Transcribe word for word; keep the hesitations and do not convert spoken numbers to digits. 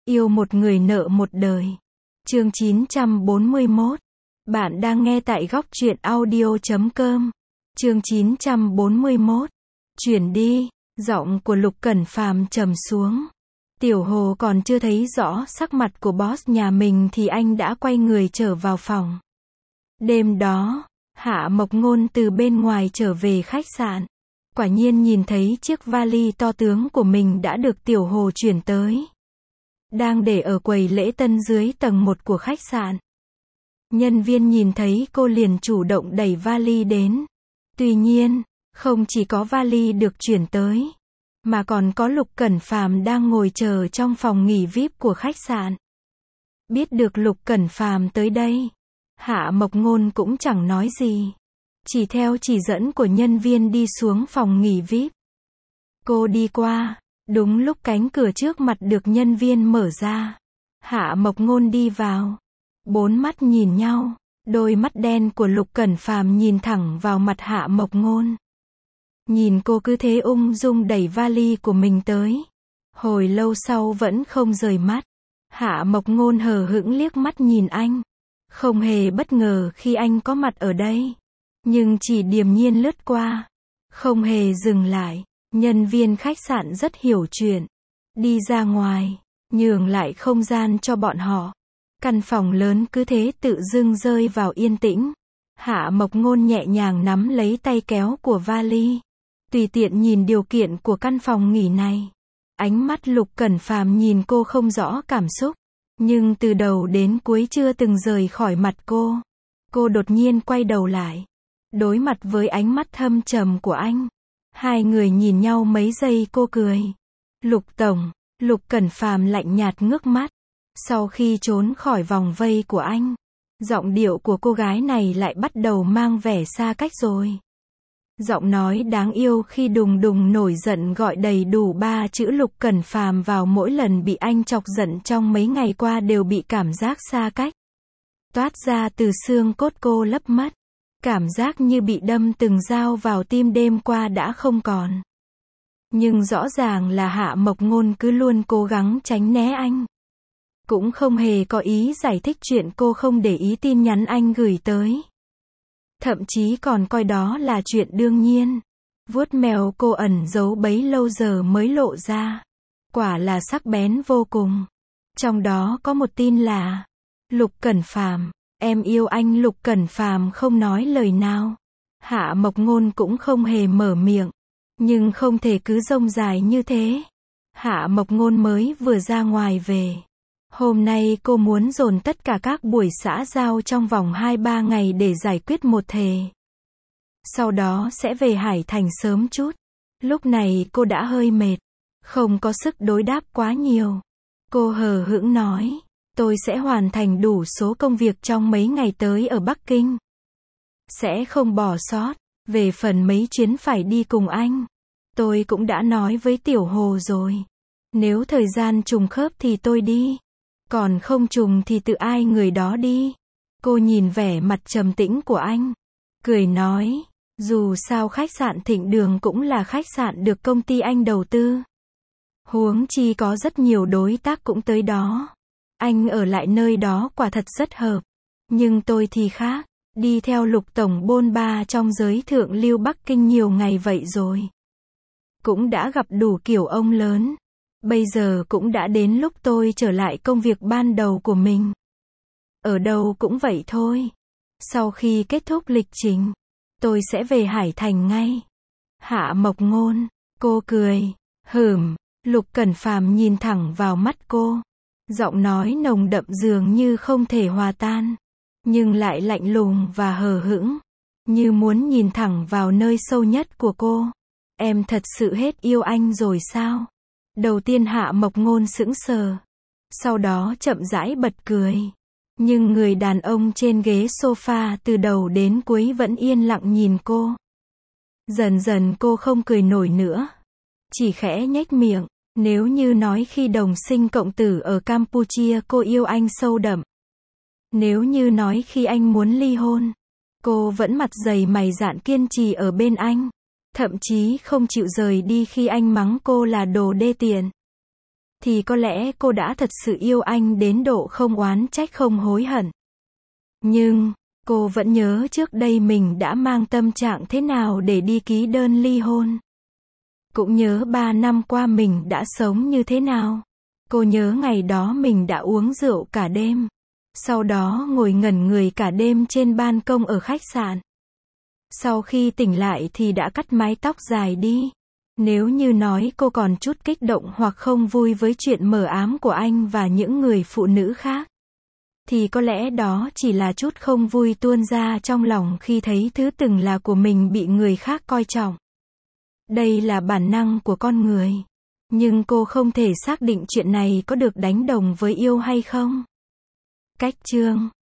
Yêu một người nợ một đời. Chương chín trăm bốn mươi mốt. Bạn đang nghe tại góc truyện audio chấm com. Chương chín trăm bốn mươi mốt. Chuyển đi. Giọng của Lục Cẩn Phàm trầm xuống. Tiểu Hồ còn chưa thấy rõ sắc mặt của boss nhà mình thì anh đã quay người trở vào phòng. Đêm đó, Hạ Mộc Ngôn từ bên ngoài trở về khách sạn. Quả nhiên nhìn thấy chiếc vali to tướng của mình đã được Tiểu Hồ chuyển tới. Đang để ở quầy lễ tân dưới tầng một của khách sạn. Nhân viên nhìn thấy cô liền chủ động đẩy vali đến. Tuy nhiên, không chỉ có vali được chuyển tới, mà còn có Lục Cẩn Phàm đang ngồi chờ trong phòng nghỉ vi ai pi của khách sạn. Biết được Lục Cẩn Phàm tới đây, Hạ Mộc Ngôn cũng chẳng nói gì. Chỉ theo chỉ dẫn của nhân viên đi xuống phòng nghỉ vi ai pi. Cô đi qua, đúng lúc cánh cửa trước mặt được nhân viên mở ra. Hạ Mộc Ngôn đi vào. Bốn mắt nhìn nhau, đôi mắt đen của Lục Cẩn Phàm nhìn thẳng vào mặt Hạ Mộc Ngôn. Nhìn cô cứ thế ung dung đẩy vali của mình tới. Hồi lâu sau vẫn không rời mắt. Hạ Mộc Ngôn hờ hững liếc mắt nhìn anh. Không hề bất ngờ khi anh có mặt ở đây. Nhưng chỉ điềm nhiên lướt qua. Không hề dừng lại. Nhân viên khách sạn rất hiểu chuyện. Đi ra ngoài, nhường lại không gian cho bọn họ. Căn phòng lớn cứ thế tự dưng rơi vào yên tĩnh. Hạ Mộc Ngôn nhẹ nhàng nắm lấy tay kéo của vali. Tùy tiện nhìn điều kiện của căn phòng nghỉ này. Ánh mắt Lục Cẩn Phàm nhìn cô không rõ cảm xúc. Nhưng từ đầu đến cuối chưa từng rời khỏi mặt cô. Cô đột nhiên quay đầu lại. Đối mặt với ánh mắt thâm trầm của anh. Hai người nhìn nhau mấy giây cô cười. Lục tổng, Lục Cẩn Phàm lạnh nhạt ngước mắt. Sau khi trốn khỏi vòng vây của anh, giọng điệu của cô gái này lại bắt đầu mang vẻ xa cách rồi. Giọng nói đáng yêu khi đùng đùng nổi giận gọi đầy đủ ba chữ Lục Cẩn Phàm vào mỗi lần bị anh chọc giận trong mấy ngày qua đều bị cảm giác xa cách. Toát ra từ xương cốt cô lấp mất. Cảm giác như bị đâm từng dao vào tim đêm qua đã không còn. Nhưng rõ ràng là Hạ Mộc Ngôn cứ luôn cố gắng tránh né anh. Cũng không hề có ý giải thích chuyện cô không để ý tin nhắn anh gửi tới. Thậm chí còn coi đó là chuyện đương nhiên. Vuốt mèo cô ẩn giấu bấy lâu giờ mới lộ ra. Quả là sắc bén vô cùng. Trong đó có một tin là Lục Cẩn Phàm, em yêu anh. Lục Cẩn Phàm không nói lời nào. Hạ Mộc Ngôn cũng không hề mở miệng. Nhưng không thể cứ rông dài như thế. Hạ Mộc Ngôn mới vừa ra ngoài về. Hôm nay cô muốn dồn tất cả các buổi xã giao trong vòng hai ba ngày để giải quyết một thề. Sau đó sẽ về Hải Thành sớm chút. Lúc này cô đã hơi mệt. Không có sức đối đáp quá nhiều. Cô hờ hững nói. Tôi sẽ hoàn thành đủ số công việc trong mấy ngày tới ở Bắc Kinh. Sẽ không bỏ sót. Về phần mấy chuyến phải đi cùng anh. Tôi cũng đã nói với Tiểu Hồ rồi. Nếu thời gian trùng khớp thì tôi đi. Còn không trùng thì tự ai người đó đi. Cô nhìn vẻ mặt trầm tĩnh của anh. Cười nói. Dù sao khách sạn Thịnh Đường cũng là khách sạn được công ty anh đầu tư. Huống chi có rất nhiều đối tác cũng tới đó. Anh ở lại nơi đó quả thật rất hợp. Nhưng tôi thì khác. Đi theo Lục tổng bôn ba trong giới thượng lưu Bắc Kinh nhiều ngày vậy rồi. Cũng đã gặp đủ kiểu ông lớn. Bây giờ cũng đã đến lúc tôi trở lại công việc ban đầu của mình. Ở đâu cũng vậy thôi. Sau khi kết thúc lịch trình, tôi sẽ về Hải Thành ngay. Hạ Mộc Ngôn, cô cười. Hửm, Lục Cẩn Phàm nhìn thẳng vào mắt cô. Giọng nói nồng đậm dường như không thể hòa tan. Nhưng lại lạnh lùng và hờ hững. Như muốn nhìn thẳng vào nơi sâu nhất của cô. Em thật sự hết yêu anh rồi sao? Đầu tiên Hạ Mộc Ngôn sững sờ. Sau đó chậm rãi bật cười. Nhưng người đàn ông trên ghế sofa từ đầu đến cuối vẫn yên lặng nhìn cô. Dần dần cô không cười nổi nữa. Chỉ khẽ nhếch miệng. Nếu như nói khi đồng sinh cộng tử ở Campuchia cô yêu anh sâu đậm. Nếu như nói khi anh muốn ly hôn, cô vẫn mặt dày mày dạn kiên trì ở bên anh. Thậm chí không chịu rời đi khi anh mắng cô là đồ đê tiện. thì có lẽ cô đã thật sự yêu anh đến độ không oán trách không hối hận. Nhưng, cô vẫn nhớ trước đây mình đã mang tâm trạng thế nào để đi ký đơn ly hôn. Cũng nhớ ba năm qua mình đã sống như thế nào. Cô nhớ ngày đó mình đã uống rượu cả đêm. Sau đó ngồi ngẩn người cả đêm trên ban công ở khách sạn. Sau khi tỉnh lại thì đã cắt mái tóc dài đi. Nếu như nói cô còn chút kích động hoặc không vui với chuyện mờ ám của anh và những người phụ nữ khác, thì có lẽ đó chỉ là chút không vui tuôn ra trong lòng khi thấy thứ từng là của mình bị người khác coi trọng. Đây là bản năng của con người. Nhưng cô không thể xác định chuyện này có được đánh đồng với yêu hay không. Cách chương